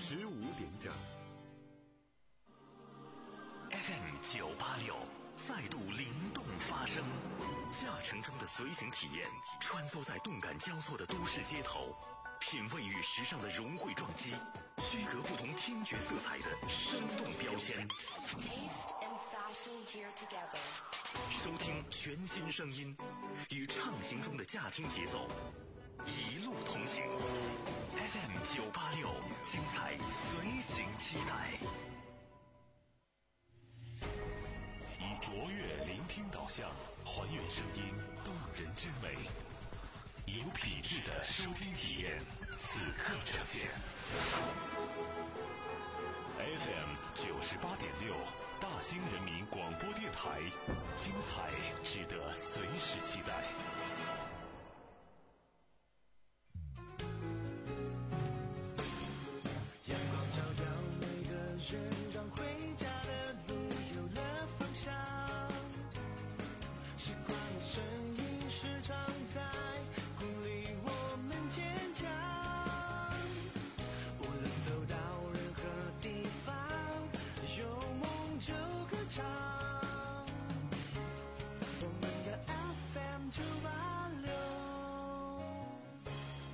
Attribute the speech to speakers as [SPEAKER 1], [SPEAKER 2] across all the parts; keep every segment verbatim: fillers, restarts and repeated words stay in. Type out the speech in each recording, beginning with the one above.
[SPEAKER 1] 十五点整。
[SPEAKER 2] F M 九八六再度灵动发声，驾乘中的随行体验，穿梭在动感交错的都市街头，品味与时尚的融汇撞击，区隔不同听觉色彩的生动标签。收听全新声音，与畅行中的驾听节奏，一路同行。F M 九八六，精彩随行期待。以卓越聆听导向，还原声音动人之美，有品质的收听体验，此刻呈现。F M 九十八点六，大兴人民广播电台，精彩值得随时期待。
[SPEAKER 3] 阳光照耀每个人，让回家的路有了方向。习惯的声音时常在鼓励我们坚强。无论走到任何地方，有梦就歌唱。我们的 F M 九八六。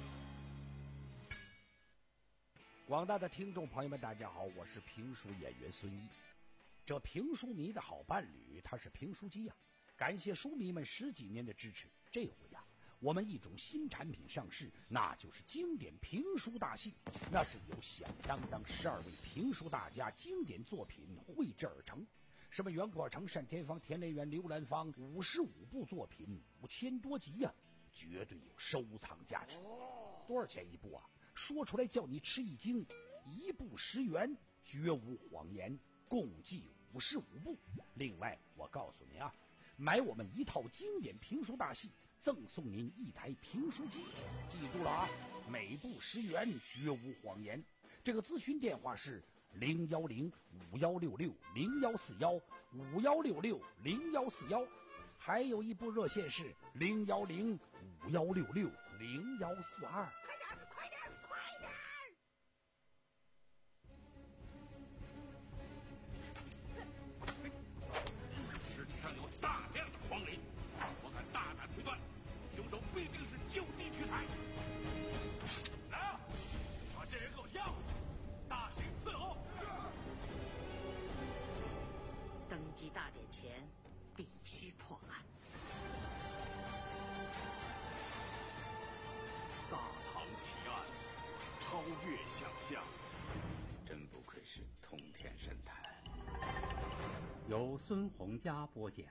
[SPEAKER 4] 广大的听众朋友们，大家好，我是评书演员孙一。这评书迷的好伴侣，他是评书机呀、啊。感谢书迷们十几年的支持，这回呀、啊，我们一种新产品上市，那就是经典评书大戏。那是由响当当十二位评书大家经典作品绘制而成，什么袁阔成、单田芳、田连元、刘兰芳，五十五部作品，五千多集呀、啊，绝对有收藏价值。多少钱一部啊？说出来叫你吃一惊，一部十元，绝无谎言，共计五十五部。另外，我告诉您啊，买我们一套经典评书大戏，赠送您一台评书机。记住了啊，每部十元，绝无谎言。这个咨询电话是零幺零五幺六六零幺四幺五幺六六零幺四幺，还有一部热线是零幺零五幺六六零幺四二。
[SPEAKER 5] 快点，快点！
[SPEAKER 6] 尸体上有大量的黄磷，我敢大胆推断，凶手必定是就地取材。来啊，把这人给我押回去，大刑伺候。
[SPEAKER 5] 登基大典前必须破案。
[SPEAKER 6] 大唐奇案，超越想象，
[SPEAKER 7] 真不愧是通天神探。
[SPEAKER 8] 由孙洪佳播讲。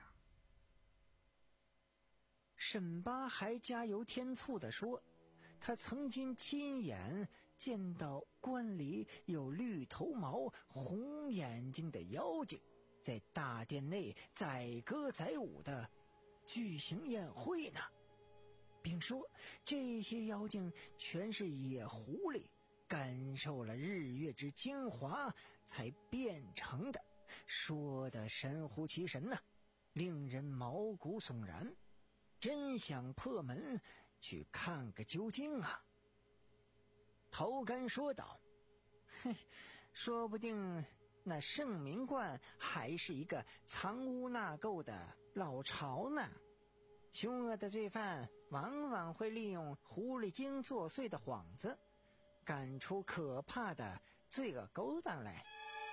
[SPEAKER 3] 沈八还加油添醋地说，他曾经亲眼见到关里有绿头毛红眼睛的妖精在大殿内载歌载舞的举行宴会呢，并说这些妖精全是野狐狸感受了日月之精华才变成的，说得神乎其神呐、啊，令人毛骨悚然，真想破门去看个究竟啊。头干说道，哼，说不定那圣明观还是一个藏污纳垢的老巢呢。凶恶的罪犯往往会利用狐狸精作祟的幌子，干出可怕的罪恶勾当来。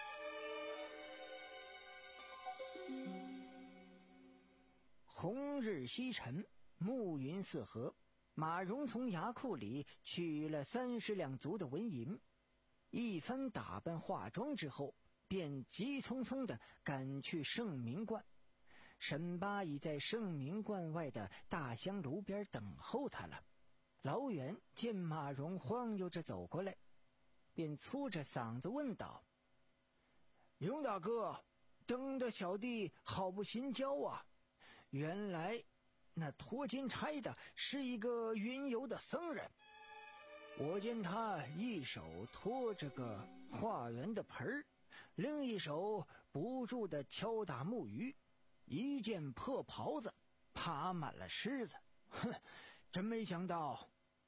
[SPEAKER 3] 红日西沉，暮云四合，马蓉从衙库里取了三十两足的纹银，一番打扮化妆之后，便急匆匆地赶去圣明观。沈八已在圣明观外的大香炉边等候他了。老远见马蓉晃悠着走过来，便粗着嗓子问道：荣大哥，等的小弟好不心焦啊，原来那拖金钗的是一个云游的僧人。我见他一手托着个化缘的盆儿，另一手不住地敲打木鱼，一件破袍子爬满了虱子。哼，真没想到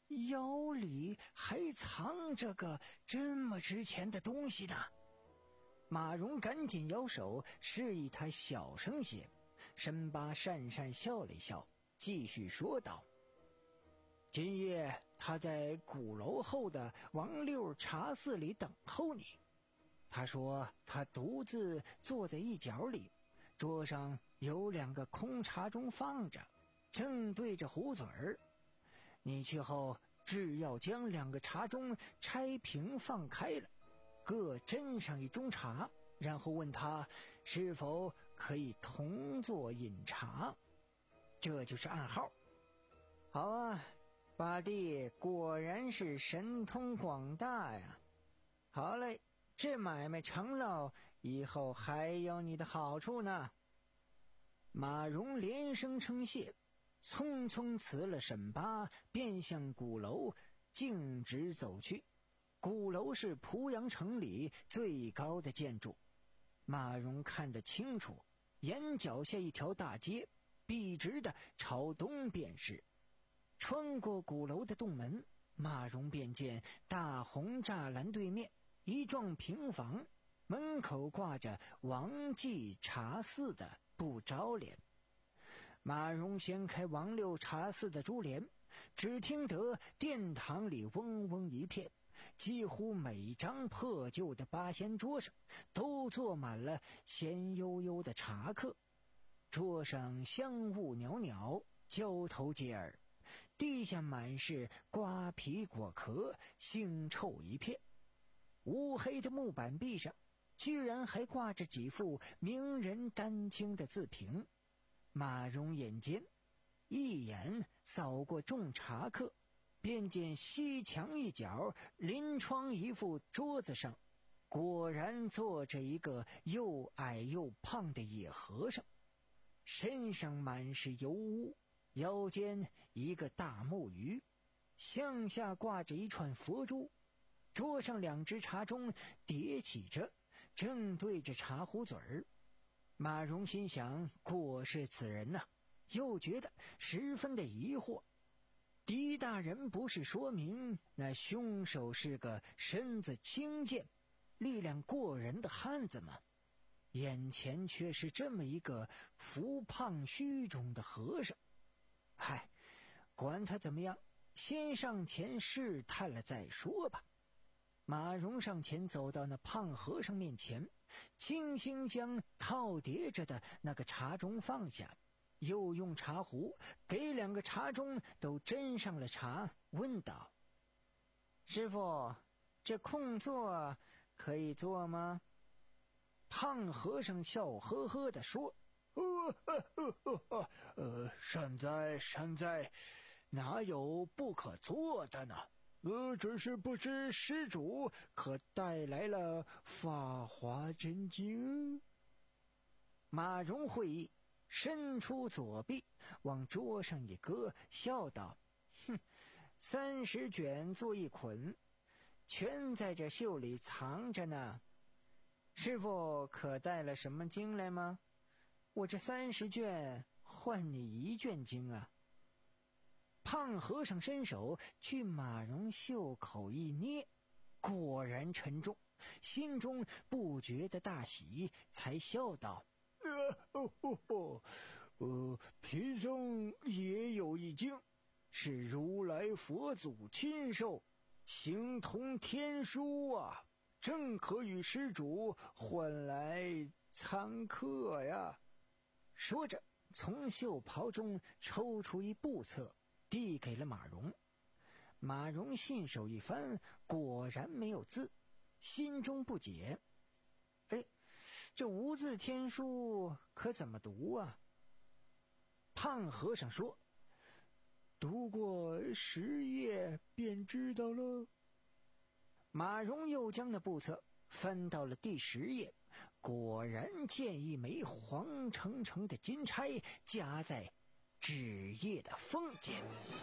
[SPEAKER 3] 腰里还藏着个这么值钱的东西呢。马蓉赶紧摇手示意他小声些。申巴讪讪笑了一笑，继续说道：今夜他在鼓楼后的王六茶肆里等候你。他说他独自坐在一角里，桌上有两个空茶盅放着，正对着壶嘴儿。你去后只要将两个茶盅拆平放开了，各斟上一盅茶，然后问他是否可以同坐饮茶，这就是暗号。好啊，八弟果然是神通广大呀。好嘞，这买卖成了，以后还有你的好处呢。马蓉连声称谢，匆匆辞了沈巴，便向鼓楼径直走去。鼓楼是濮阳城里最高的建筑，马蓉看得清楚，眼脚下一条大街，笔直的朝东便是。穿过鼓楼的洞门，马蓉便见大红栅栏对面一幢平房，门口挂着王记茶肆的不着帘。马蓉掀开王六茶肆的珠帘，只听得殿堂里嗡嗡一片，几乎每张破旧的八仙桌上都坐满了咸悠悠的茶客，桌上香雾袅袅，交头接耳，地下满是瓜皮果壳，腥臭一片。乌黑的木板壁上居然还挂着几副名人丹青的字屏。马蓉眼尖，一眼扫过众茶客，便见西墙一角临窗一副桌子上，果然坐着一个又矮又胖的野和尚，身上满是油污，腰间一个大木鱼，向下挂着一串佛珠，桌上两只茶盅叠起着，正对着茶壶嘴儿。马蓉心想，果是此人呐、啊，又觉得十分的疑惑。狄大人不是说明那凶手是个身子轻健、力量过人的汉子吗？眼前却是这么一个浮胖虚肿的和尚。嗨，管他怎么样，先上前试探了再说吧。马蓉上前走到那胖和尚面前，轻轻将套叠着的那个茶盅放下，又用茶壶给两个茶盅都斟上了茶，问道：师父，这空座可以坐吗？胖和尚笑呵呵地说：呃呃呃呃呃善哉善哉，哪有不可坐的呢？呃，只是不知施主可带来了法华真经。马蓉会意，伸出左臂往桌上一搁，笑道：哼，三十卷做一捆，全在这袖里藏着呢。师父可带了什么经来吗？我这三十卷换你一卷经啊。胖和尚伸手去马蓉袖口一捏，果然沉重，心中不觉得大喜，才笑道：呃哦哦哦呃，贫僧也有一经，是如来佛祖亲授，形同天书啊，正可与施主换来参课呀。说着，从袖袍中抽出一部册，递给了马蓉。马蓉信手一翻，果然没有字，心中不解：哎，这无字天书可怎么读啊？胖和尚说：读过十页便知道了。马蓉又将那部册翻到了第十页，果然见一枚黄澄澄的金钗夹在纸页的缝间。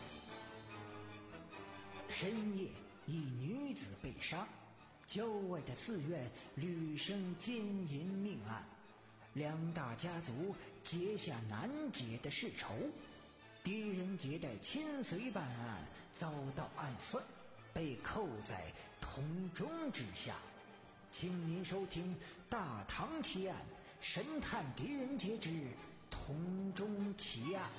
[SPEAKER 3] 深夜，一女子被杀，郊外的寺院屡生奸淫命案，两大家族结下难解的世仇。 狄仁杰的千岁办案遭到暗算，被扣在铜钟之下。请您收听《大唐奇案》，神探狄仁杰之铜钟奇案。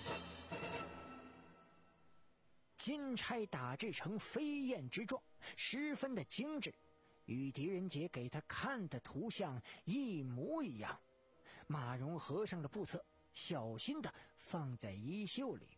[SPEAKER 3] 金钗打制成飞燕之状，十分的精致，与狄仁杰给他看的图像一模一样。马蓉合上了布册，小心地放在衣袖里。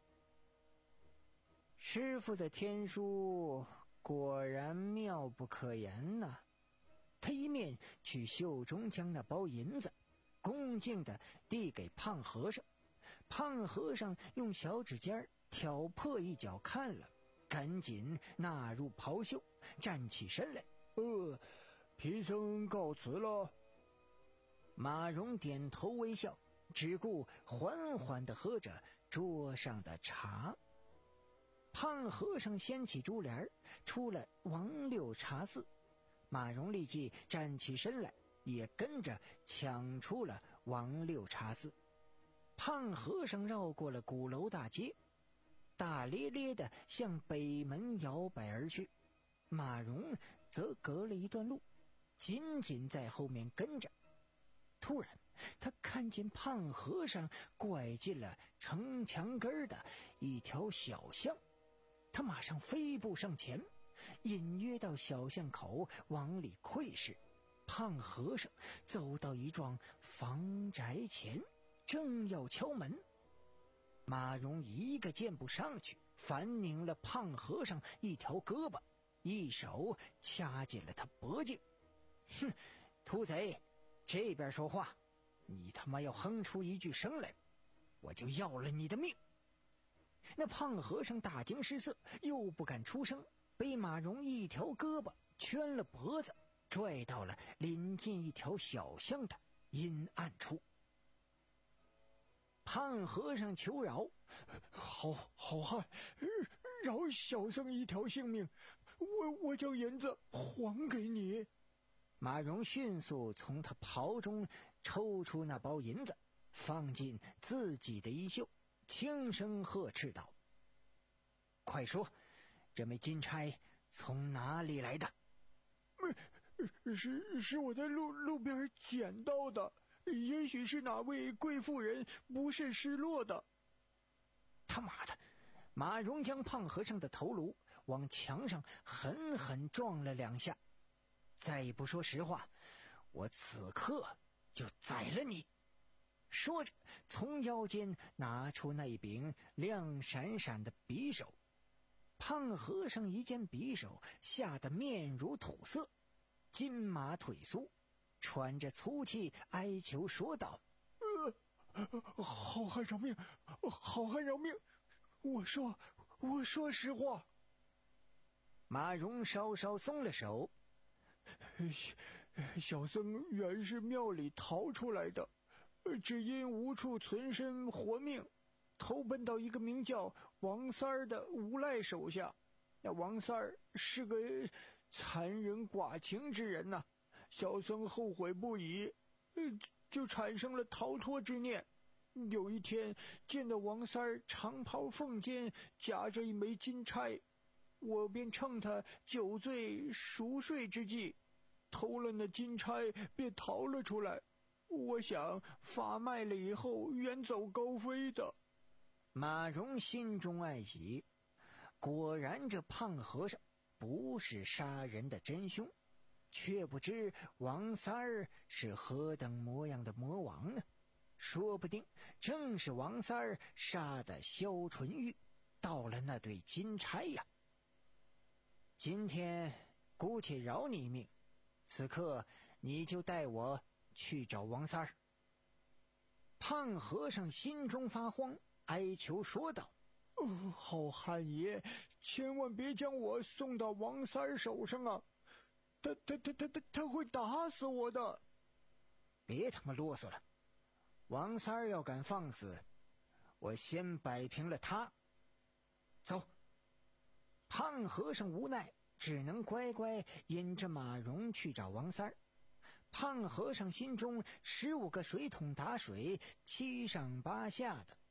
[SPEAKER 3] 师傅的天书果然妙不可言呐、啊！他一面取袖中将那包银子恭敬地递给胖和尚，胖和尚用小指尖挑破一角看了，赶紧纳入袍袖，站起身来。
[SPEAKER 1] 呃，贫僧告辞了。
[SPEAKER 3] 马蓉点头微笑，只顾缓缓地喝着桌上的茶。胖和尚掀起珠帘，出了王六茶肆。马蓉立即站起身来，也跟着抢出了王六茶肆。胖和尚绕过了鼓楼大街，大咧咧地向北门摇摆而去。马蓉则隔了一段路，紧紧在后面跟着。突然他看见胖和尚拐进了城墙根的一条小巷，他马上飞步上前，隐约到小巷口往里窥视。胖和尚走到一幢房宅前，正要敲门，马蓉一个箭步上去，反拧了胖和尚一条胳膊，一手掐紧了他脖颈。哼，秃贼，这边说话，你他妈要哼出一句声来，我就要了你的命。那胖和尚大惊失色，又不敢出声，被马蓉一条胳膊圈了脖子，拽到了临近一条小巷的阴暗处。胖和尚求饶：
[SPEAKER 1] 好好汉，饶小僧一条性命，我我将银子还给你。
[SPEAKER 3] 马蓉迅速从他袍中抽出那包银子，放进自己的衣袖，轻声呵斥道：快说，这枚金钗从哪里来的？
[SPEAKER 1] 是是我在路路边捡到的，也许是哪位贵妇人不慎失落的。
[SPEAKER 3] 他妈的！马蓉将胖和尚的头颅往墙上狠狠撞了两下。再不说实话，我此刻就宰了你！说着，从腰间拿出那一柄亮闪闪的匕首。胖和尚一见匕首，吓得面如土色，金马腿酥，喘着粗气哀求说道：
[SPEAKER 1] 呃，好汉饶命，好汉饶命，我说我说实话。
[SPEAKER 3] 马蓉稍稍松了手：
[SPEAKER 1] 小僧原是庙里逃出来的，只因无处存身活命，投奔到一个名叫王三儿的无赖手下。那王三儿是个残忍寡情之人呐、啊，小僧后悔不已，就产生了逃脱之念。有一天见到王三儿长袍凤肩，夹着一枚金钗，我便趁他酒醉熟睡之际，偷了那金钗，便逃了出来。我想发卖了以后远走高飞的。
[SPEAKER 3] 马蓉心中爱喜，果然这胖和尚不是杀人的真凶，却不知王三儿是何等模样的魔王呢？说不定正是王三儿杀的萧纯玉，盗了那对金钗呀。今天姑且饶你一命，此刻你就带我去找王三儿。胖和尚心中发慌，哀求说道：
[SPEAKER 1] 哦，好汉爷，千万别将我送到王三儿手上啊！他他他他他他会打死我的！
[SPEAKER 3] 别他妈啰嗦了，王三儿要敢放肆，我先摆平了他。走。胖和尚无奈，只能乖乖引着马蓉去找王三儿。胖和尚心中十五个水桶打水，七上八下的。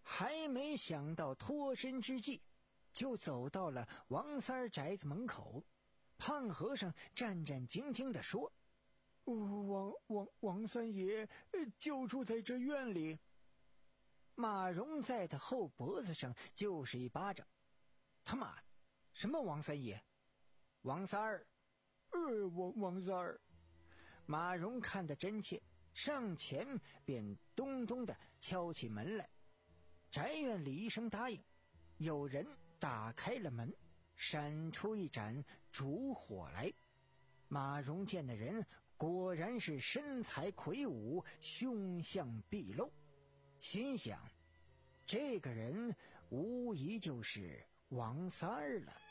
[SPEAKER 3] 还没想到脱身之际，就走到了王三儿宅子门口。胖和尚战战兢兢地说：“
[SPEAKER 1] 王王王三爷就住在这院里。”
[SPEAKER 3] 马蓉在他后脖子上就是一巴掌：“他妈，什么王三爷？王三儿！”“
[SPEAKER 1] 呃，王王三儿。”
[SPEAKER 3] 马蓉看得真切，上前便咚咚地敲起门来。宅院里一声答应，有人打开了门，闪出一盏烛火来。马蓉见的人果然是身材魁梧，凶相毕露，心想这个人无疑就是王三儿了。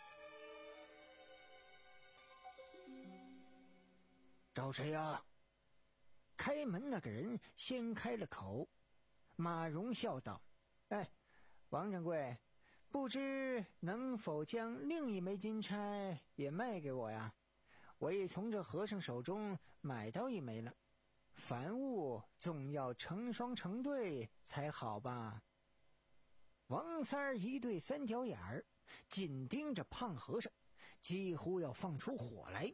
[SPEAKER 3] 找谁呀？开门那个人先开了口。马蓉笑道：“哎，王掌柜，不知能否将另一枚金钗也卖给我呀？我已从这和尚手中买到一枚了，凡物总要成双成对才好吧？”王三儿一对三角眼儿紧盯着胖和尚，几乎要放出火来。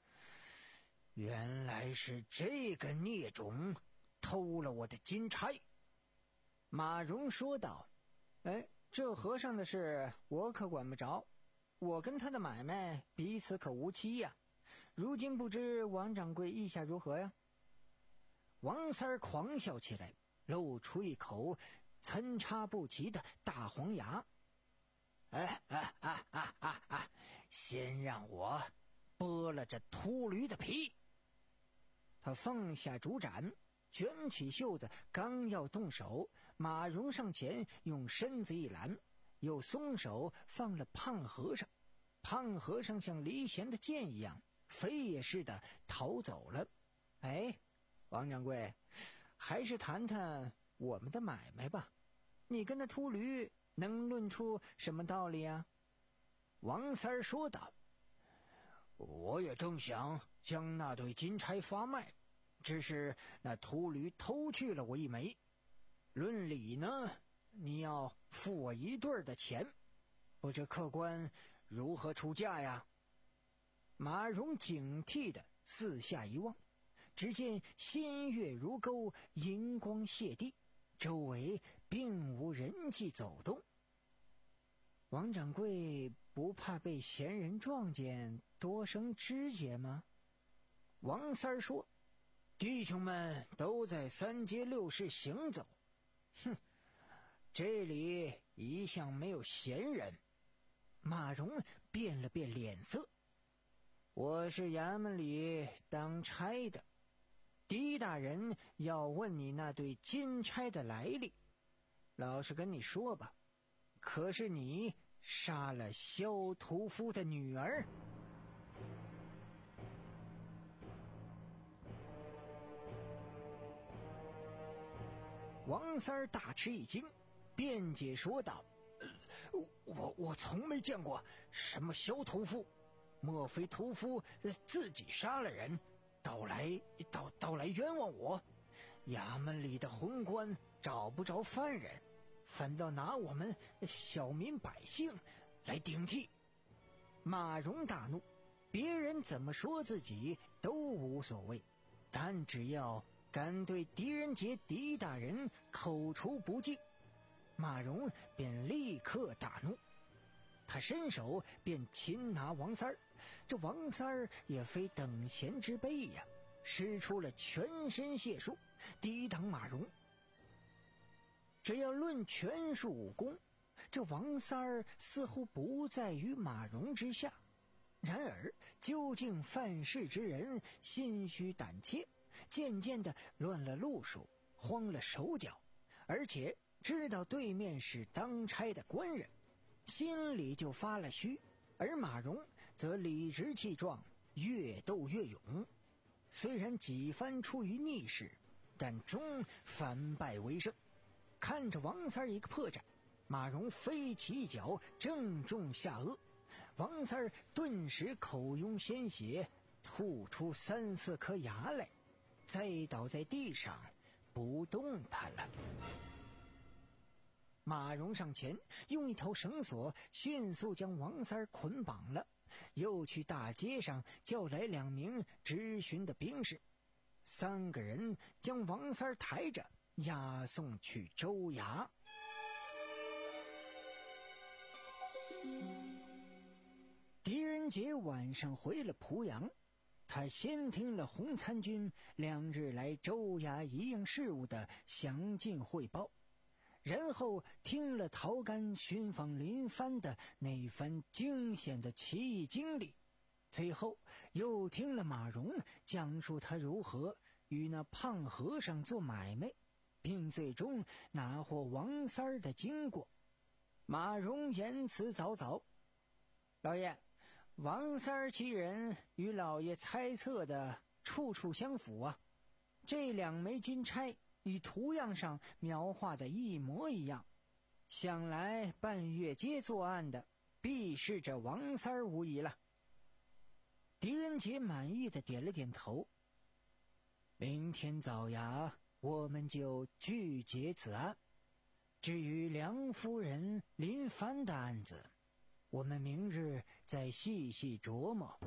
[SPEAKER 3] 原来是这个孽种偷了我的金钗。马蓉说道：“哎，这和尚的事我可管不着，我跟他的买卖彼此可无期呀。如今不知王掌柜意下如何呀？”王三儿狂笑起来，露出一口参差不齐的大黄牙。哎啊啊啊啊啊！先让我剥了这秃驴的皮。他放下竹盏，卷起袖子，刚要动手，马蓉上前用身子一拦，又松手放了胖和尚。胖和尚像离弦的箭一样飞也似的逃走了。哎，王掌柜，还是谈谈我们的买卖吧，你跟那秃驴能论出什么道理啊？王三儿说道：“我也正想将那对金钗发卖，只是那秃驴偷去了我一枚。论理呢，你要付我一对儿的钱，不知客官如何出价呀？”马蓉警惕地四下一望，只见仙月如钩，银光泻地，周围并无人迹走动。王掌柜不怕被闲人撞见，多生枝节吗？王三儿说：“弟兄们都在三街六市行走，哼，这里一向没有闲人。”马蓉变了变脸色：“我是衙门里当差的，狄大人要问你那对金钗的来历，老实跟你说吧，可是你杀了萧屠夫的女儿？”王三儿大吃一惊，辩解说道：“我我从没见过什么萧屠夫，莫非屠夫自己杀了人，倒来倒倒来冤枉我？衙门里的昏官找不着犯人，反倒拿我们小民百姓来顶替。”马蓉大怒，别人怎么说自己都无所谓，但只要敢对狄仁杰狄大人口出不敬，马蓉便立刻大怒。他伸手便擒拿王三儿，这王三儿也非等闲之辈呀，使出了全身解数抵挡马蓉。只要论拳术武功，这王三儿似乎不在于马蓉之下。然而究竟犯事之人心虚胆怯，渐渐的乱了路数，慌了手脚，而且知道对面是当差的官人，心里就发了虚。而马蓉则理直气壮，越斗越勇，虽然几番出于逆势，但终反败为胜。看着王三儿一个破绽，马蓉飞起一脚正中下颚，王三儿顿时口涌鲜血，吐出三四颗牙来，栽倒在地上不动弹了。 马荣上前用一头绳索迅速将王三儿捆绑了，又去大街上叫来两名执巡的兵士，三个人将王三儿抬着押送去州衙。狄仁杰晚上回了濮阳，他先听了洪参军两日来州衙一应事务的详尽汇报，然后听了陶干寻访林藩的那番惊险的奇异经历，最后又听了马荣讲述他如何与那胖和尚做买卖，并最终拿获王三儿的经过。马荣言辞凿凿：老爷，王三儿其人与老爷猜测的处处相符啊，这两枚金钗与图样上描画的一模一样，想来半月街作案的必是这王三儿无疑了。狄仁杰满意的点了点头。明天早衙我们就拒结此案，至于梁夫人林藩的案子，我们明日再细细琢磨。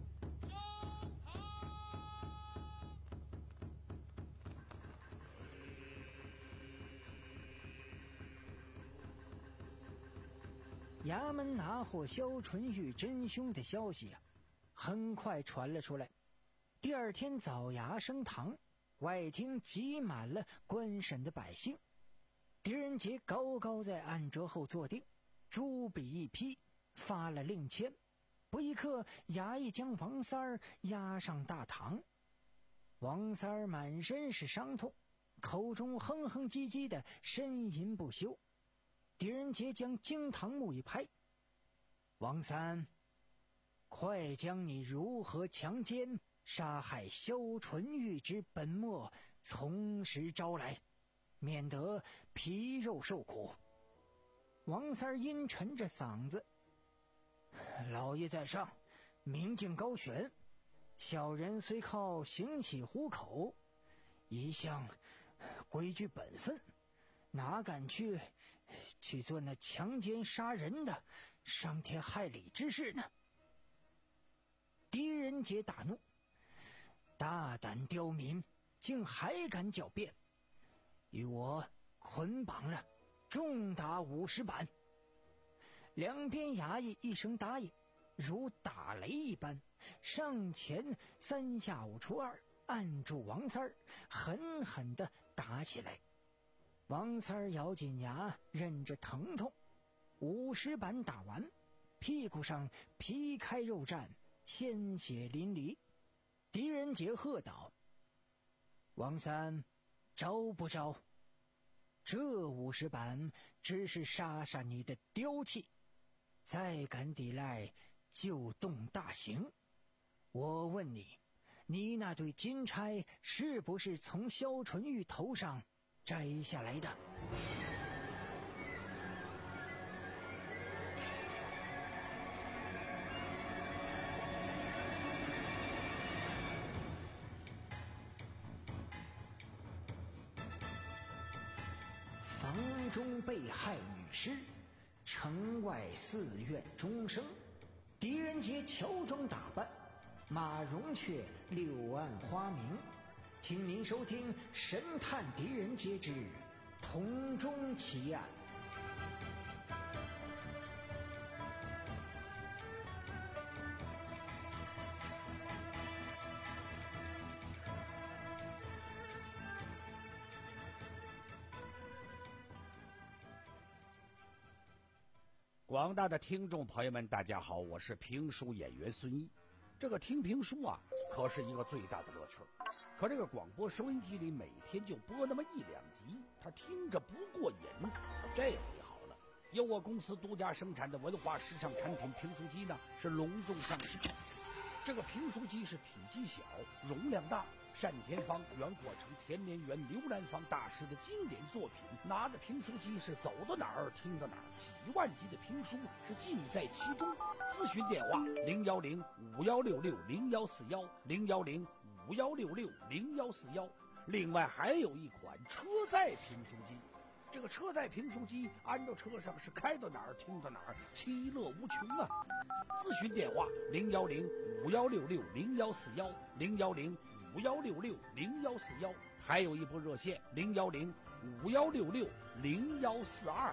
[SPEAKER 3] 衙门拿获萧纯玉真凶的消息啊，很快传了出来。第二天早衙升堂，外厅挤满了观审的百姓。狄仁杰高高在案桌后坐定，朱笔一批，发了令签。不一刻，衙役将王三儿押上大堂。王三儿满身是伤痛，口中哼哼唧唧的呻吟不休。狄仁杰将惊堂木一拍：王三，快将你如何强奸杀害萧纯玉之本末从实招来，免得皮肉受苦。王三儿阴沉着嗓子：老爷在上，明镜高悬，小人虽靠行乞糊口，一向规矩本分，哪敢去去做那强奸杀人的伤天害理之事呢？狄仁杰大怒：大胆刁民，竟还敢狡辩，与我捆绑了，重打五十板。两边衙役一声答应，如打雷一般上前三下五除二按住王三儿，狠狠地打起来。王三儿咬紧牙忍着疼痛，五十板打完，屁股上皮开肉绽，鲜血淋漓。狄仁杰喝道：王三，招不招？这五十板只是杀杀你的刁气，再敢抵赖就动大刑。我问你，你那对金钗是不是从萧纯玉头上摘下来的？房中被害女尸，城外寺院钟声。狄仁杰乔装打扮，马荣却柳暗花明。请您收听《神探狄仁杰之铜钟奇案》。
[SPEAKER 4] 广大的听众朋友们，大家好，我是评书演员孙一。这个听评书啊，可是一个最大的乐趣。可这个广播收音机里每天就播那么一两集，他听着不过瘾。这回好了，由我公司独家生产的文化时尚产品评书机呢，是隆重上市。这个评书机是体积小，容量大，单田芳、袁国成、田连元、刘兰芳大师的经典作品，拿着评书机是走到哪儿听到哪儿，几万集的评书是尽在其中。咨询电话零幺零五幺六六零幺四幺零幺零五幺六六零幺四幺。另外还有一款车载评书机， 这个车载评书机安到车上是开到哪儿听到哪儿，其乐无穷啊！咨询电话零幺零五幺六六零幺四幺零幺零五幺六六零幺四幺，还有一部热线零幺零五幺六六零幺四二。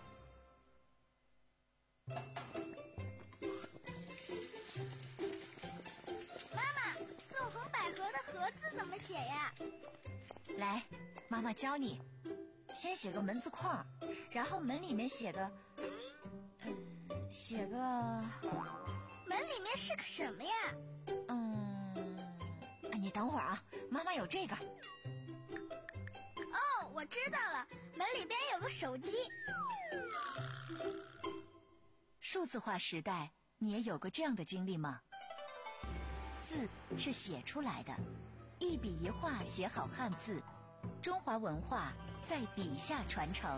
[SPEAKER 9] 妈妈，纵横捭阖的阖字怎么写呀？
[SPEAKER 10] 来，妈妈教你。先写个门字框，然后门里面写个，嗯，写个
[SPEAKER 9] 门里面是个什么呀？
[SPEAKER 10] 嗯，你等会儿啊，妈妈有这个。
[SPEAKER 9] 哦，我知道了，门里边有个手机。
[SPEAKER 10] 数字化时代，你也有过这样的经历吗？字是写出来的，一笔一画写好汉字，中华文化在笔下传承。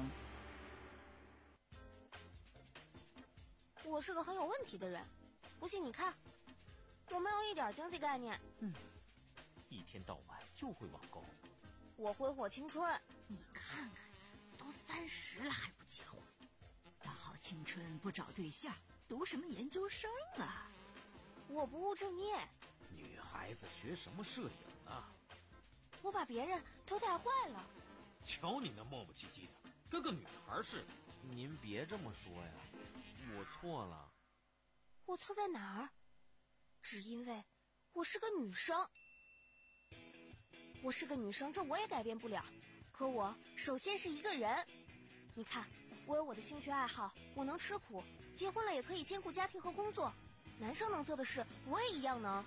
[SPEAKER 11] 我是个很有问题的人，不信你看，我没有一点经济概念。
[SPEAKER 12] 嗯，一天到晚就会网购。
[SPEAKER 11] 我挥霍青春。
[SPEAKER 5] 你看看，都三十了还不结婚，大好青春不找对象，读什么研究生啊？
[SPEAKER 11] 我不务正业。
[SPEAKER 12] 女孩子学什么摄影啊？
[SPEAKER 11] 我把别人都带坏了。
[SPEAKER 6] 瞧你那磨磨唧唧的，跟个女孩似的。
[SPEAKER 12] 您别这么说呀，我错了。
[SPEAKER 11] 我错在哪儿？只因为我是个女生。我是个女生，这我也改变不了。可我首先是一个人。你看，我有我的兴趣爱好，我能吃苦，结婚了也可以兼顾家庭和工作。男生能做的事，我也一样能。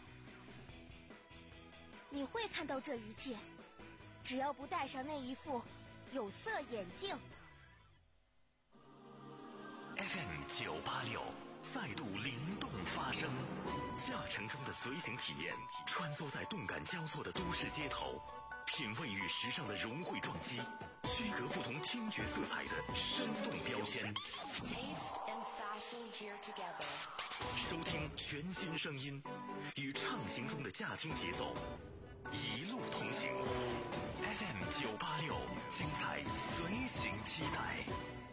[SPEAKER 11] 你会看到这一切，只要不戴上那一副有色眼镜。
[SPEAKER 2] F M 九八六再度灵动发声，驾乘中的随行体验，穿梭在动感交错的都市街头，品味与时尚的融汇撞击，区隔不同听觉色彩的生动标签。收听全新声音，与畅行中的驾听节奏，一路同行。F M 九八六，精彩随行期待。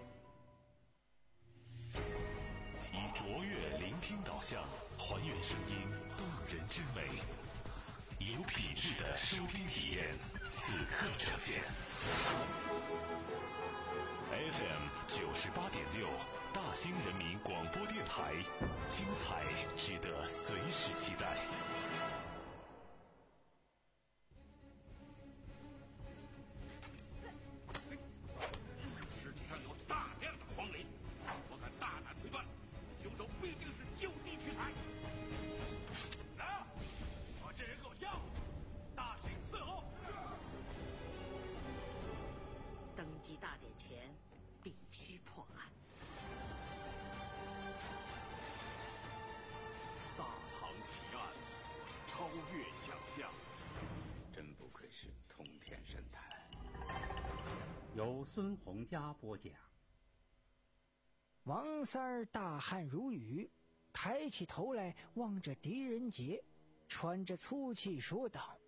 [SPEAKER 2] 以卓越聆听导向，还原声音动人之美，有品质的收听体验，此刻呈现。F M 九十八点六，大兴人民广播电台，精彩值得随时期待。
[SPEAKER 6] 尸体上有大量的黄磷，我敢大胆推断，凶手必定是就地取材。来啊，把这人给我要下去，大刑伺候。
[SPEAKER 5] 登基大典前必须破案。
[SPEAKER 6] 大唐奇案，超越想象，
[SPEAKER 7] 真不愧是通天神探。
[SPEAKER 8] 由孙洪佳播讲。
[SPEAKER 3] 王三儿大汗如雨，抬起头来望着狄仁杰，喘着粗气说道：“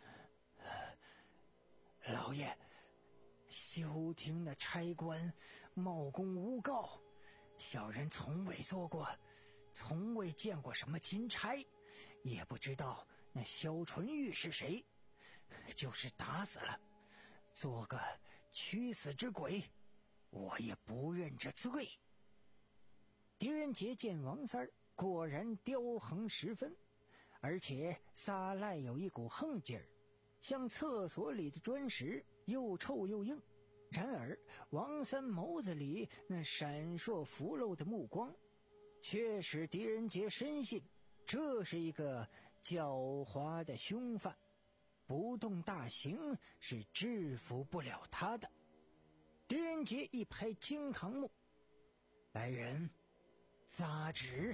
[SPEAKER 3] 老爷，休听那差官冒功诬告，小人从未做过，从未见过什么金差，也不知道那萧纯玉是谁，就是打死了，做个屈死之鬼，我也不认这罪。”狄仁杰见王三儿果然刁横十分，而且撒赖有一股横劲儿，像厕所里的砖石，又臭又硬。然而王三眸子里那闪烁浮漏的目光，却使狄仁杰深信这是一个狡猾的凶犯，不动大刑是制服不了他的。狄仁杰一拍惊堂木：“来人，扎纸！”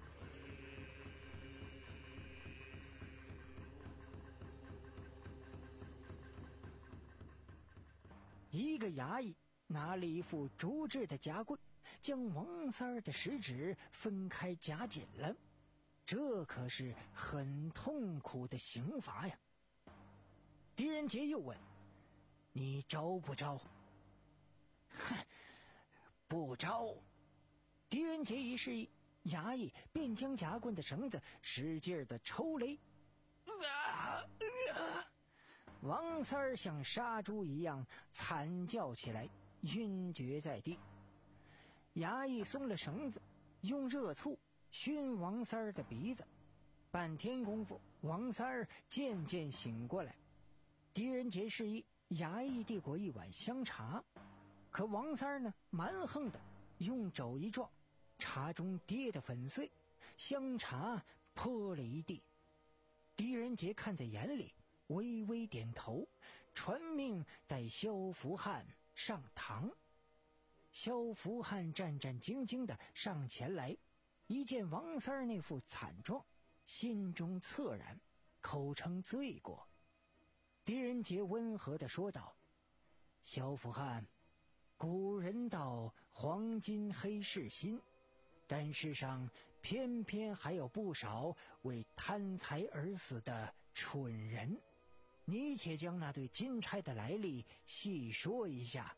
[SPEAKER 3] 一个衙役拿了一副竹制的夹棍，将王三儿的食指分开夹紧了，这可是很痛苦的刑罚呀。狄仁杰又问：“你招不招？” 哼，不招！狄仁杰一示意，衙役便将夹棍的绳子使劲的抽勒。啊啊、王三儿像杀猪一样惨叫起来，晕厥在地。衙役松了绳子，用热醋熏王三儿的鼻子。半天功夫，王三儿渐渐醒过来。狄仁杰示意衙役递过一碗香茶，可王三儿呢，蛮横的用肘一撞，茶中跌得粉碎，香茶泼了一地。狄仁杰看在眼里，微微点头，传命带萧福汉上堂。萧福汉战战兢兢地上前来，一见王三儿那副惨状，心中恻然，口称罪过。狄仁杰温和地说道：萧福汉，古人道黄金黑是心，但世上偏偏还有不少为贪财而死的蠢人，你且将那对金钗的来历细说一下。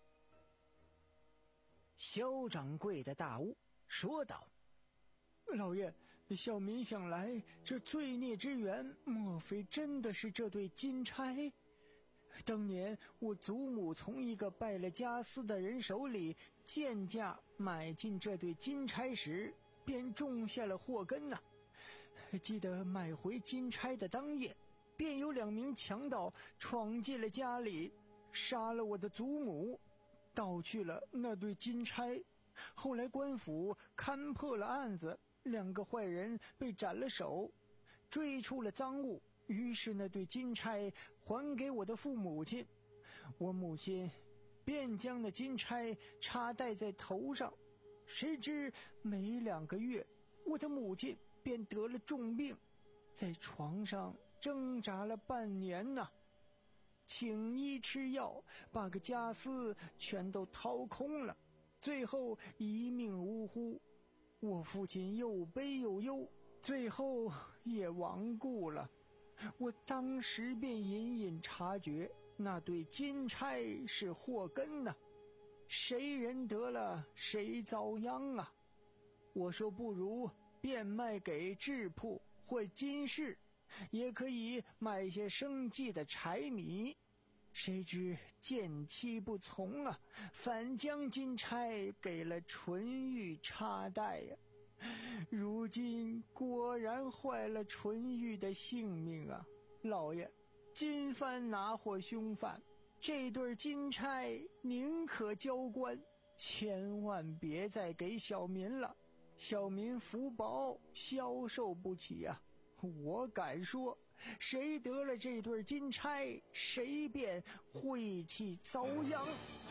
[SPEAKER 3] 萧掌柜的大悟，说道：
[SPEAKER 1] 老爷，小民想来，这罪孽之源，莫非真的是这对金钗？当年我祖母从一个败了家私的人手里贱价买进这对金钗时，便种下了祸根呐、啊。记得买回金钗的当夜，便有两名强盗闯进了家里，杀了我的祖母，盗去了那对金钗。后来官府勘破了案子，两个坏人被斩了首，追出了赃物，于是那对金钗还给我的父母亲。我母亲便将那金钗插戴在头上，谁知没两个月，我的母亲便得了重病，在床上挣扎了半年呐、啊，请医吃药，把个家私全都掏空了，最后一命呜呼。我父亲又悲又忧，最后也亡故了。我当时便隐隐察觉，那对金钗是祸根呐、啊，谁人得了谁遭殃啊。我说不如变卖给质铺或金市，也可以买些生计的柴米。谁知见妻不从啊，反将金钗给了纯玉插戴呀、啊。如今果然坏了纯玉的性命啊！老爷，金藩拿获凶犯，这对金钗宁可交官，千万别再给小民了，小民福薄消受不起啊！我敢说，谁得了这对金钗，谁便晦气遭殃。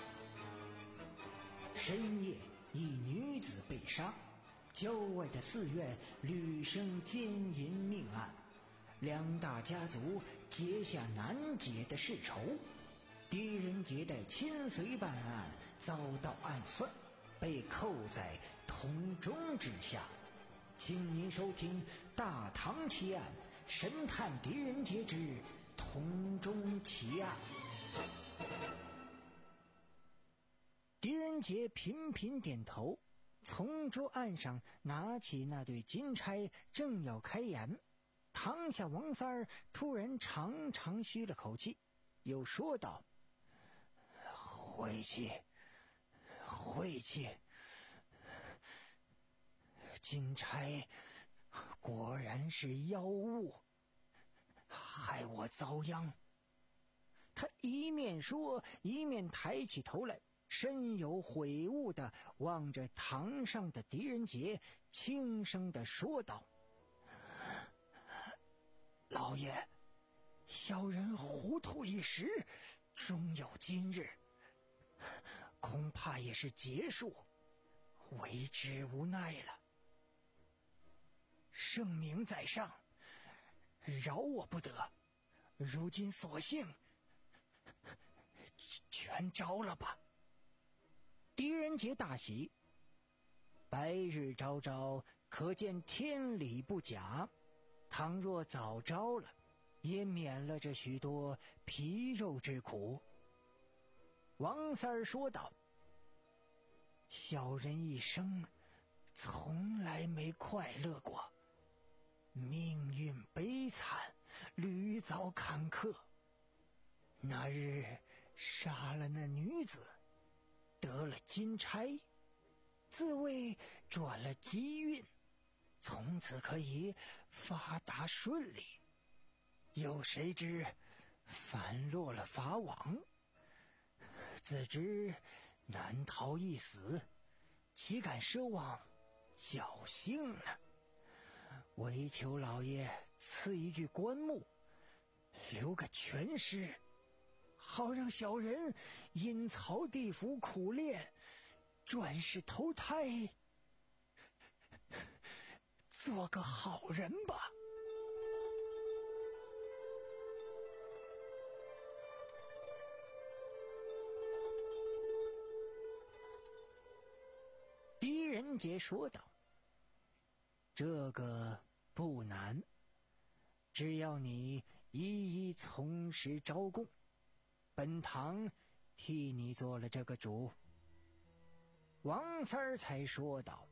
[SPEAKER 3] 深夜，一女子被杀，郊外的寺院屡生奸淫命案，两大家族结下难解的世仇。狄仁杰带亲随办案，遭到暗算，被扣在铜钟之下。请您收听《大唐奇案》，神探狄仁杰之铜钟奇案。狄仁杰频频点头，从桌案上拿起那对金钗，正要开言，堂下王三儿突然长长吁了口气，又说道：晦气，晦气，金钗果然是妖物，害我遭殃。他一面说，一面抬起头来，深有悔悟地望着堂上的狄仁杰，轻声地说道：老爷，小人糊涂一时，终有今日，恐怕也是结束，为之无奈了。圣明在上，饶我不得，如今索性全招了吧。狄仁杰大喜，白日昭昭，可见天理不假，倘若早招了，也免了这许多皮肉之苦。王三儿说道： 小人一生从来没快乐过，命运悲惨，屡遭坎坷。那日杀了那女子，得了金钗，自谓转了机运，从此可以发达顺利。有谁知反落了法网，自知难逃一死，岂敢奢望侥幸呢？唯求老爷赐一具棺木，留个全尸，好让小人阴曹地府苦练，转世投胎，做个好人吧。狄仁杰说道：这个不难，只要你一一从实招供，本堂替你做了这个主。王三儿才说道：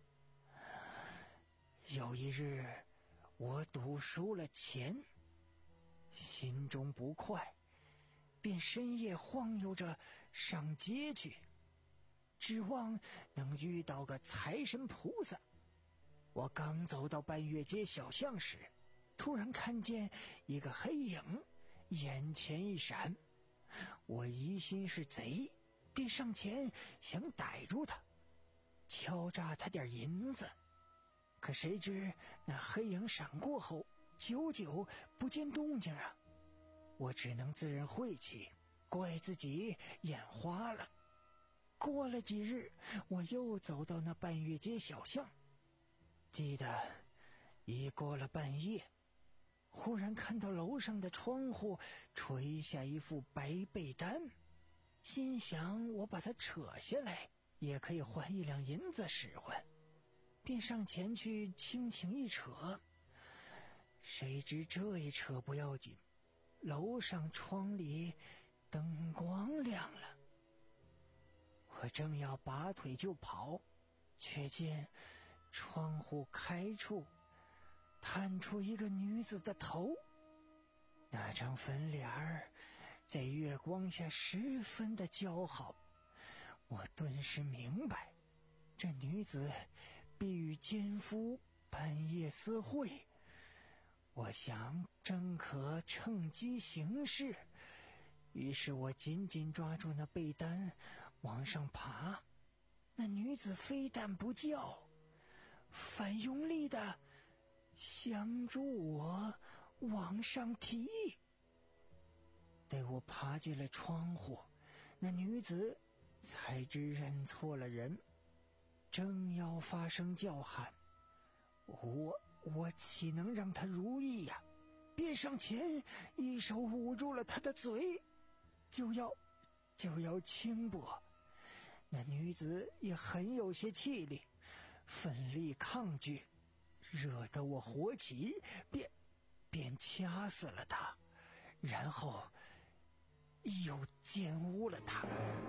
[SPEAKER 3] 有一日我赌输了钱，心中不快，便深夜晃悠着上街去，指望能遇到个财神菩萨。我刚走到半月街小巷时，突然看见一个黑影眼前一闪，我疑心是贼，便上前想逮住他，敲诈他点银子。可谁知那黑影闪过后，久久不见动静啊！我只能自认晦气，怪自己眼花了。过了几日，我又走到那半月街小巷，记得已过了半夜，忽然看到楼上的窗户垂下一副白被单，心想我把它扯下来也可以换一两银子使唤，便上前去轻轻一扯。谁知这一扯不要紧，楼上窗里灯光亮了。我正要拔腿就跑，却见窗户开处探出一个女子的头，那张粉脸儿在月光下十分的姣好。我顿时明白，这女子必与奸夫半夜私会。我想正可趁机行事，于是我紧紧抓住那被单往上爬。那女子非但不叫，反用力的相助我往上提。待我爬进了窗户，那女子才知认错了人，正要发声叫喊，我我岂能让她如意呀、啊？便上前一手捂住了她的嘴，就要就要轻薄。那女子也很有些气力，奋力抗拒，惹得我火起，便便掐死了她，然后又奸污了她。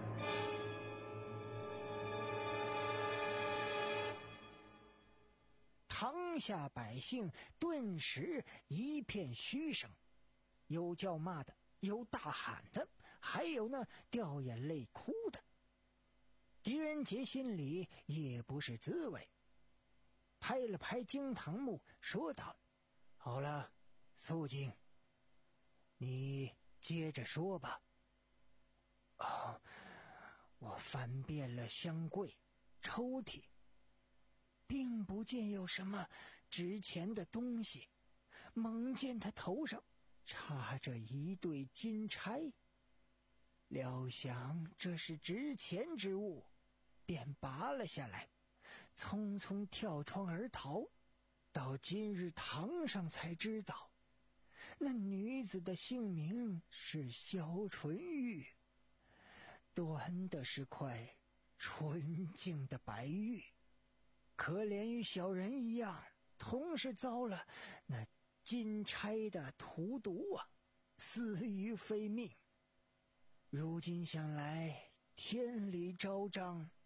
[SPEAKER 3] 堂下百姓顿时一片嘘声，有叫骂的，有大喊的，还有那掉眼泪哭的。狄仁杰心里也不是滋味，拍了拍惊堂木说道：好了，肃静，你接着说吧。哦，我翻遍了箱柜抽屉，并不见有什么值钱的东西，猛见他头上插着一对金钗，料想这是值钱之物，便拔了下来，匆匆跳窗而逃。到今日堂上才知道，那女子的姓名是萧纯玉，端的是块纯净的白玉，可怜与小人一样，同是遭了那金钗的荼毒啊，死于非命。如今想来，天理昭彰，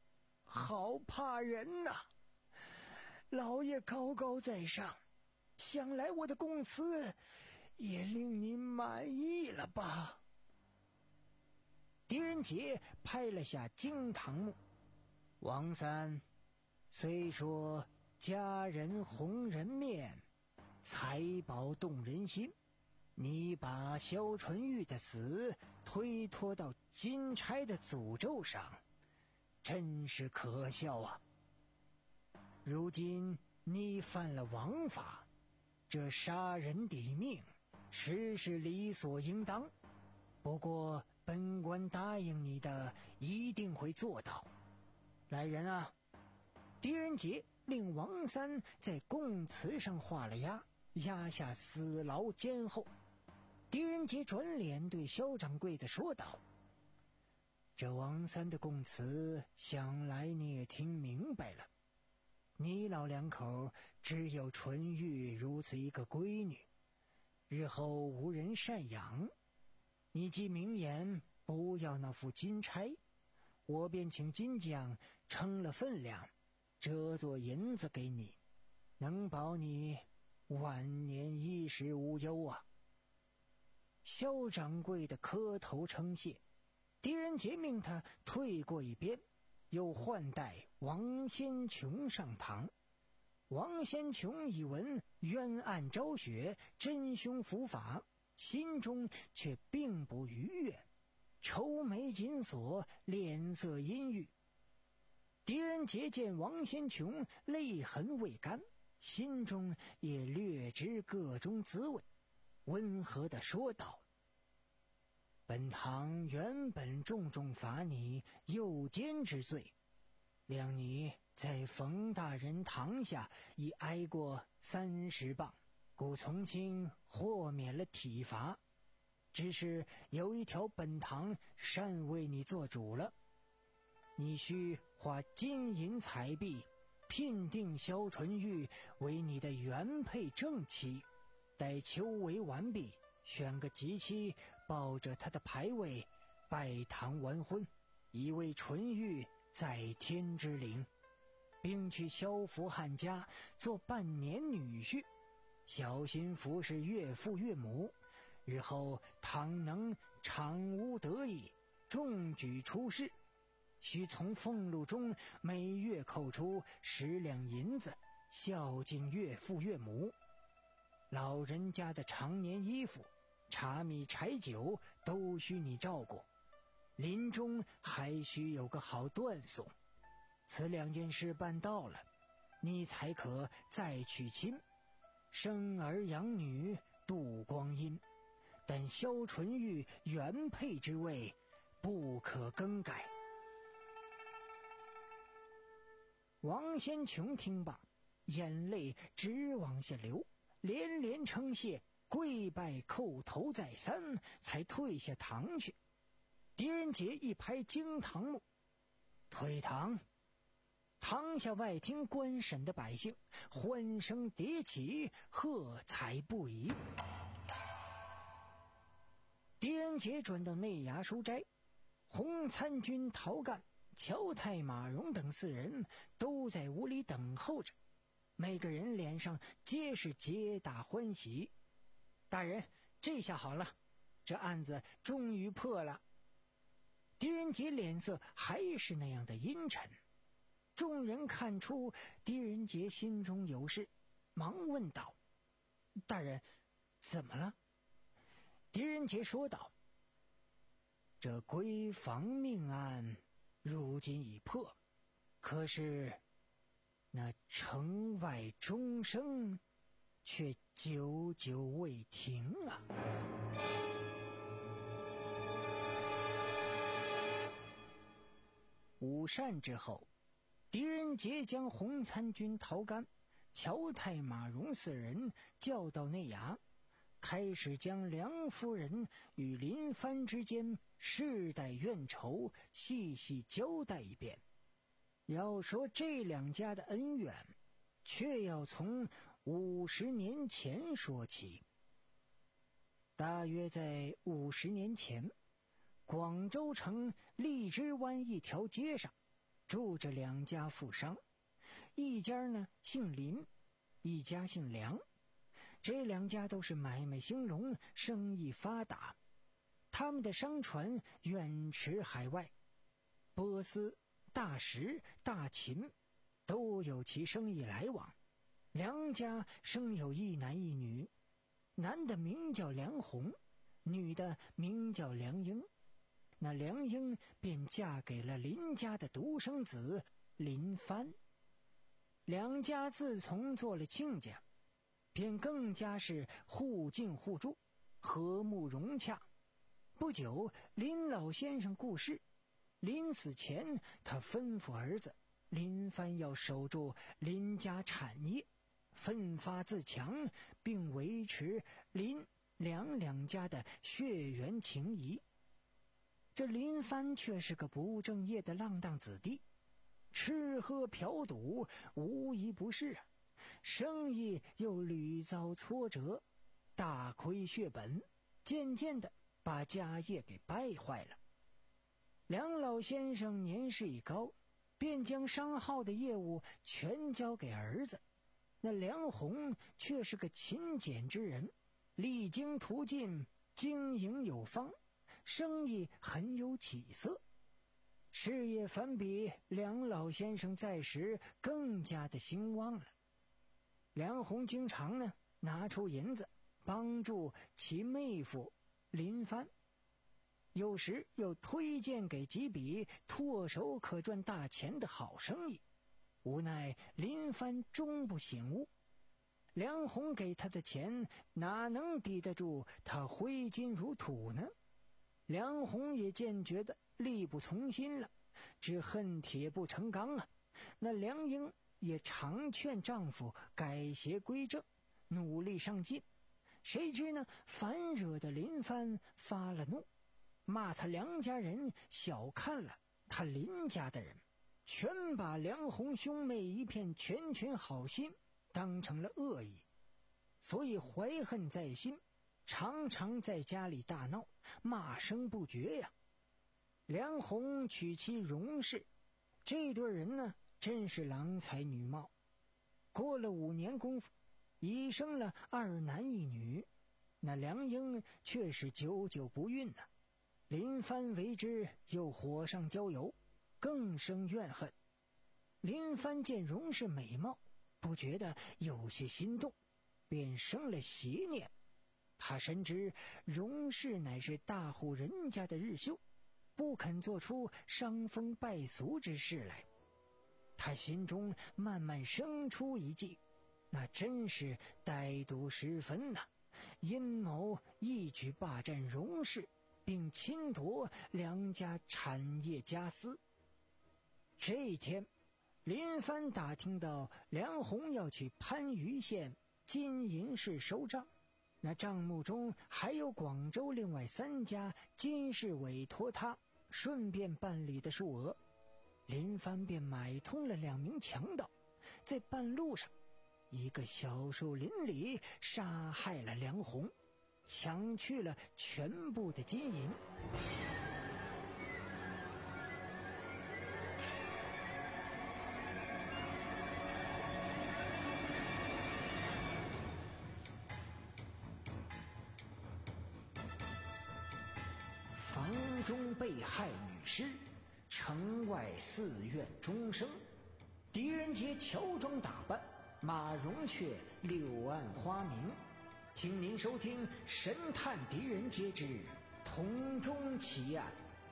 [SPEAKER 3] 好怕人呐！老爷高高在上，想来我的供词也令您满意了吧？狄仁杰拍了下惊堂木，王三，虽说佳人红人面，财宝动人心，你把萧纯玉的死推脱到金钗的诅咒上，真是可笑啊！如今你犯了王法，这杀人抵命，实是理所应当。不过本官答应你的，一定会做到。来人啊！狄仁杰令王三在供词上画了押，押下死牢监候。狄仁杰转脸对萧掌柜的说道：这王三的供词想来你也听明白了，你老两口只有纯玉如此一个闺女，日后无人赡养，你既明言不要那副金钗，我便请金匠称了分量，折作银子给你，能保你晚年衣食无忧啊。萧掌柜的磕头称谢，狄仁杰命他退过一边，又换代王先琼上堂。王先琼一闻冤案昭雪，真凶伏法，心中却并不愉悦，愁眉紧锁，脸色阴郁。狄仁杰见王先琼泪痕未干，心中也略知个中滋味，温和地说道：本堂原本重重罚你诱奸之罪，谅你在冯大人堂下已挨过三十棒，故从轻豁免了体罚。只是有一条本堂擅为你做主了，你需花金银财币聘定萧纯玉为你的原配正妻，待求为完毕，选个吉期，抱着他的牌位拜堂完婚，以为纯玉在天之灵，并去萧福汉家做半年女婿，小心服侍岳父岳母，日后倘能长屋得意，中举出仕，需从俸禄中每月扣出十两银子，孝敬岳父岳母。老人家的常年衣服、茶米柴酒都需你照顾，临终还需有个好断送。此两件事办到了，你才可再娶亲，生儿养女，度光阴。但萧纯玉原配之位不可更改。王先琼听罢，眼泪直往下流，连连称谢，跪拜叩头再三，才退下堂去。狄仁杰一拍惊堂木，退堂！堂下外厅观审的百姓欢声迭起，喝彩不已。狄仁杰转到内衙书斋，洪参军陶干、乔太马荣等四人都在屋里等候着，每个人脸上皆是皆大欢喜。大人，这下好了，这案子终于破了。狄仁杰脸色还是那样的阴沉，众人看出狄仁杰心中有事，忙问道：大人，怎么了？狄仁杰说道：这闺房命案如今已破，可是那城外钟声却久久未停啊。午膳之后，狄仁杰将洪参军陶干、乔太马荣四人叫到内衙，开始将梁夫人与林藩之间世代怨仇细细交代一遍。要说这两家的恩怨，却要从五十年前说起。大约在五十年前，广州城荔枝湾一条街上， 住着两家富商，一家呢姓林，一家姓梁。这两家都是买卖兴隆，生意发达，他们的商船远驰海外，波斯、大食、大秦都有其生意来往。梁家生有一男一女，男的名叫梁红，女的名叫梁英。那梁英便嫁给了林家的独生子林帆。两家自从做了亲家，便更加是互敬互助，和睦融洽。不久，林老先生故世，临死前他吩咐儿子林帆要守住林家产业，奋发自强，并维持林梁两家的血缘情谊。这林帆却是个不正业的浪荡子弟，吃喝嫖赌无一不是，生意又屡遭挫折，大亏血本，渐渐的把家业给败坏了。梁老先生年事已高，便将商号的业务全交给儿子。那梁红却是个勤俭之人，励精图进，经营有方，生意很有起色，事业反比梁老先生在时更加的兴旺了。梁红经常呢拿出银子帮助其妹夫林帆，有时又推荐给几笔唾手可赚大钱的好生意。无奈林帆终不醒悟，梁红给他的钱哪能抵得住他挥金如土呢？梁红也渐觉得力不从心了，只恨铁不成钢啊。那梁英也常劝丈夫改邪归正，努力上进。谁知呢，烦惹的林帆发了怒，骂他梁家人小看了他林家的人，全把梁红兄妹一片拳拳好心当成了恶意，所以怀恨在心，常常在家里大闹，骂声不绝呀。梁红娶妻荣氏，这对人呢真是郎才女貌。过了五年功夫，已生了二男一女。那梁英却是久久不孕呢、啊。林帆为之又火上浇油，更生怨恨。林帆见荣氏美貌，不觉得有些心动，便生了邪念。他深知荣氏乃是大户人家的日秀，不肯做出伤风败俗之事来。他心中慢慢生出一计，那真是歹毒十分呐、啊！阴谋一举霸占荣氏，并侵夺梁家产业家私。这一天，林帆打听到梁红要去番禺县金银市收账，那账目中还有广州另外三家金市委托他顺便办理的数额。林帆便买通了两名强盗，在半路上一个小树林里杀害了梁红，抢去了全部的金银。房中被害女尸，城外寺院钟声。狄仁杰乔装打扮，马荣却柳暗花明。请您收听《神探狄仁杰之铜钟奇案》。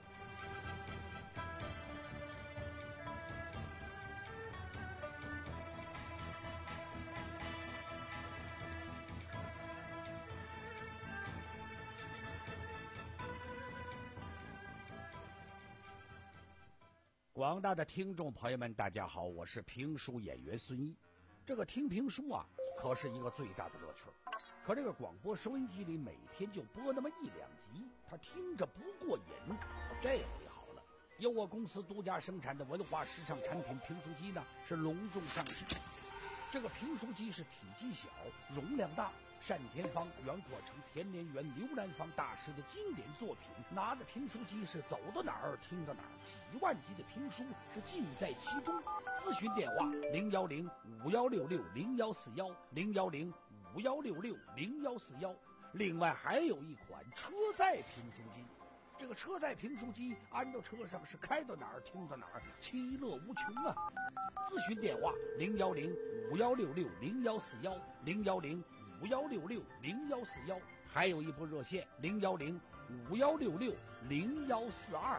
[SPEAKER 4] 广大的听众朋友们，大家好，我是评书演员孙一。这个听评书啊，可是一个最大的乐趣。可这个广播收音机里每天就播那么一两集，他听着不过瘾。这回好了，由我公司独家生产的文化时尚产品评书机呢，是隆重上市。这个评书机是体积小，容量大， 单田芳原过成田连元、刘兰芳大师的经典作品，拿着评书机是走到哪儿听到哪儿，几万集的评书是尽在其中。咨询电话零幺零五幺六六零幺四幺零幺零五幺六六零幺四幺。另外还有一款车载评书机，这个车载评书机安到车上是开到哪儿听到哪儿，其乐无穷啊！咨询电话零幺零五幺六六零幺四幺零幺零五幺六六零幺四幺，还有一部热线零幺零五幺六六零幺四二。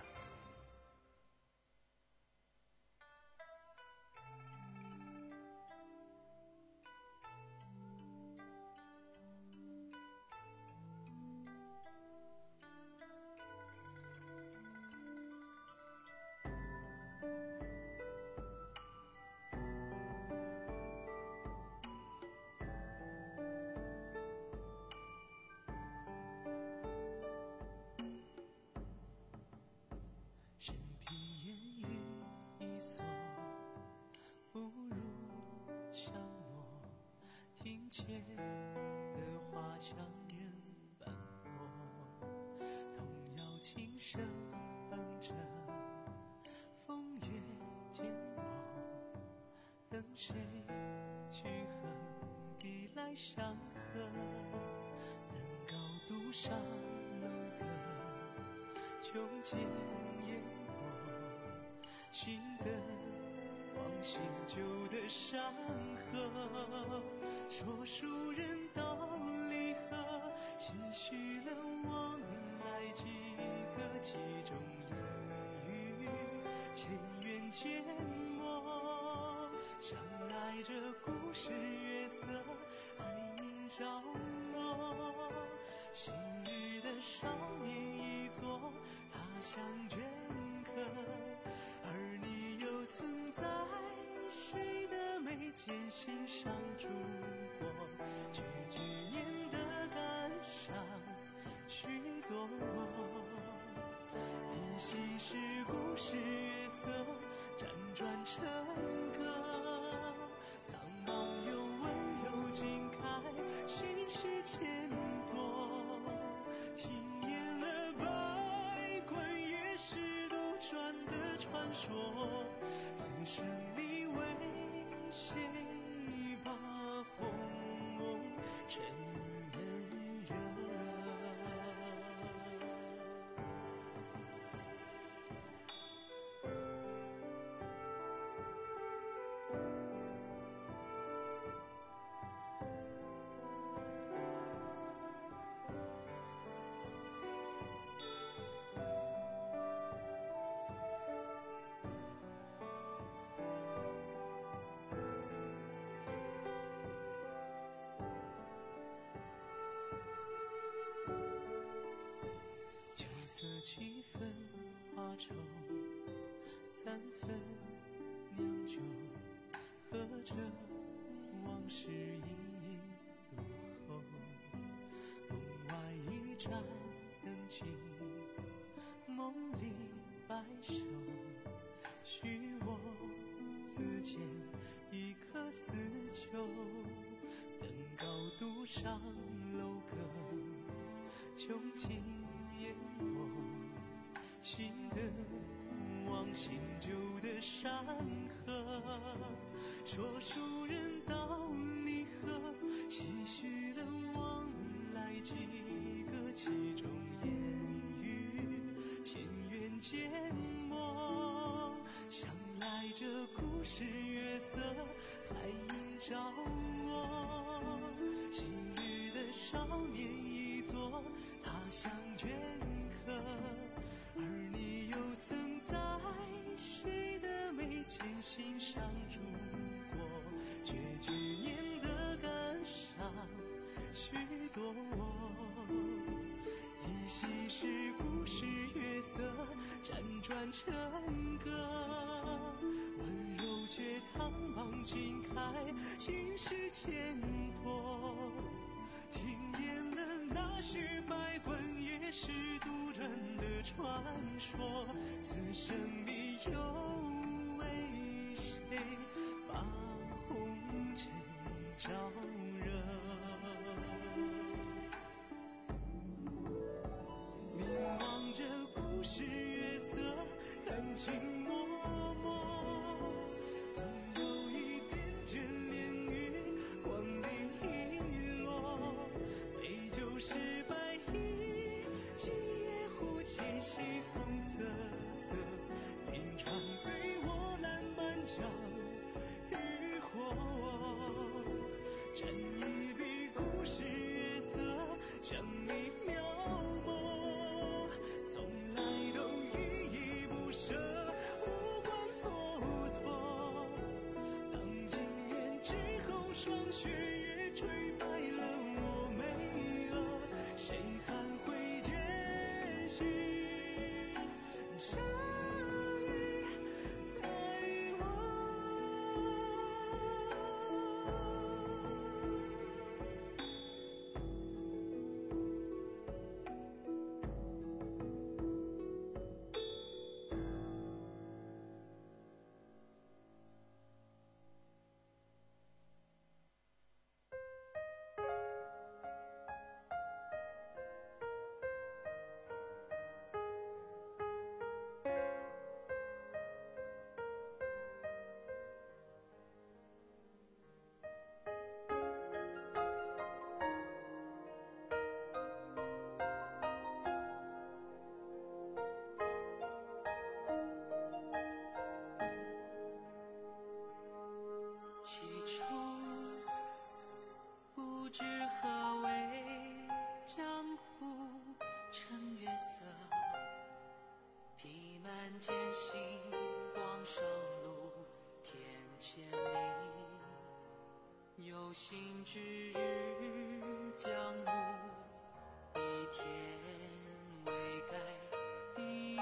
[SPEAKER 13] 任凭烟雨一锁，不如相诺。听见荷花强人伴我，童谣轻声哼着，风月渐落。等谁去横笛来相和？登高独上楼阁，穷尽烟火，寻得忘形旧的山河。说书人道离合，唏嘘了往来几个，其中烟雨千缘缄默。想来这故事月色，暗影照我。昔日的少年一座，他乡镌刻，而你又曾在谁的眉间欣赏住过？决绝年的感伤许多，依稀是故事月色辗转成歌，苍茫又温柔尽开心事千朵。听厌了百滚也是杜撰的传说，此生里为谁把红梦成人热？酒色七分花愁，三分酿酒，喝着往事隐隐入喉。梦外一盏灯尽，梦里白首。许我自荐一颗死囚，登高独上楼阁，穷尽烟火，寻得忘形旧的山河。说书人道离合，唏嘘了往来几个，其中烟雨千缘缄默。想来这故事月色还映照我，昔日的少年一座，他乡镌刻，而你又曾在谁的眉间欣赏住过？决绝年的感伤许多，依稀是故事月色辗转成歌，温柔却苍茫尽开心事千朵。听厌了那些百滚也是杜撰的传说，此生里又为谁把红尘招惹？ 事月色含情脉脉，总有一点眷恋于光里遗落。杯酒诗百意，今夜忽起西风瑟瑟，临窗醉卧烂漫江渔火。沾一笔故事月色，将你描摹，从来都依依不舍，无关蹉跎。当今年之后，霜雪月吹白了我眉额，谁还会见许长日在我？起初不知何为江湖趁月色，披满艰辛往上路天千里，有心之日将入一天未改地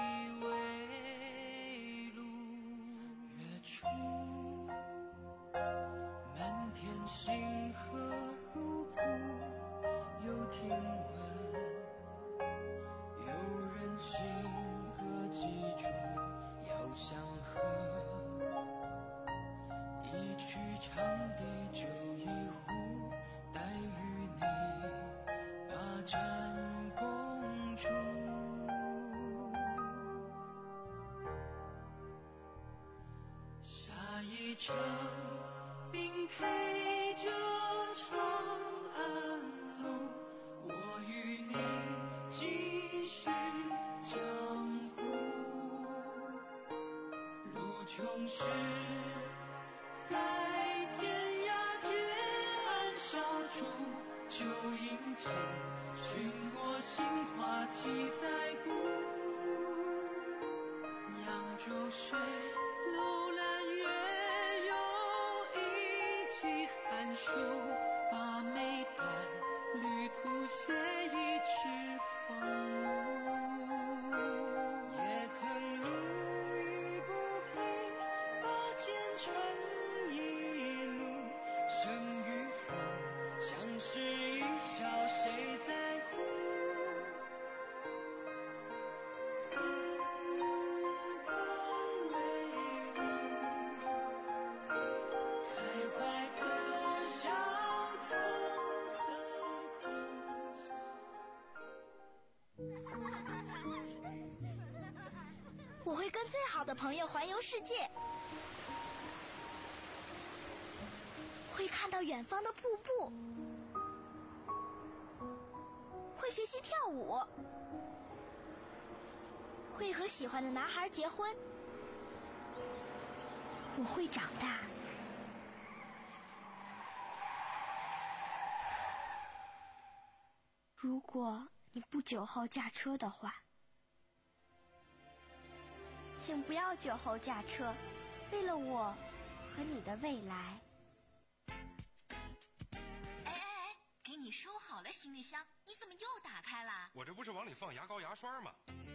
[SPEAKER 13] 为路。月出满天星河如瀑，又听闻有人行歌几处遥相和，一曲长笛酒一壶，待与你把盏共筑。下一程并陪着长安路，我与你既是江湖。路穷时，在天涯间按下烛，酒饮间寻过杏花题在骨。扬州水，楼兰月，又一季寒暑，把眉断，旅途写一纸风物。也曾路遇不平，把剑成一怒，生与负，相视一笑，谁在乎？自藏为路，开怀则笑，疼曾哭笑。
[SPEAKER 11] 我会跟最好的朋友环游世界，会看到远方的瀑布，会学习跳舞，会和喜欢的男孩结婚。我会长大。如果你不酒后驾车的话，请不要酒后驾车，为了我和你的未来。
[SPEAKER 10] 哎哎哎，给你收好了行李箱，你怎么又打开了？
[SPEAKER 6] 我这不是往里放牙膏牙刷吗？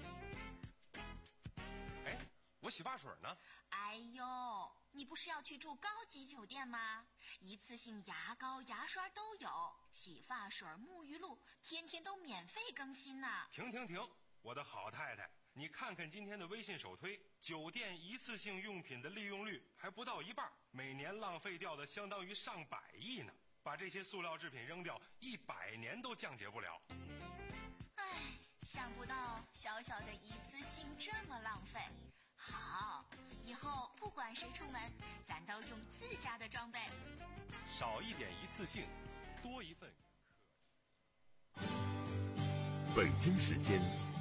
[SPEAKER 6] 哎，我洗发水呢？
[SPEAKER 10] 哎呦，你不是要去住高级酒店吗？一次性牙膏牙刷都有，洗发水沐浴露天天都免费更新呢。
[SPEAKER 6] 停停停，我的好太太，你看看今天的微信首推，酒店一次性用品的利用率还不到一半，每年浪费掉的相当于上百亿呢。把这些塑料制品扔掉，一百年都降解不了。
[SPEAKER 10] 唉， 想不到小小的一次性这么浪费。好，以后不管谁出门，咱都用自家的装备。
[SPEAKER 6] 少一点一次性，多一份。
[SPEAKER 2] 北京时间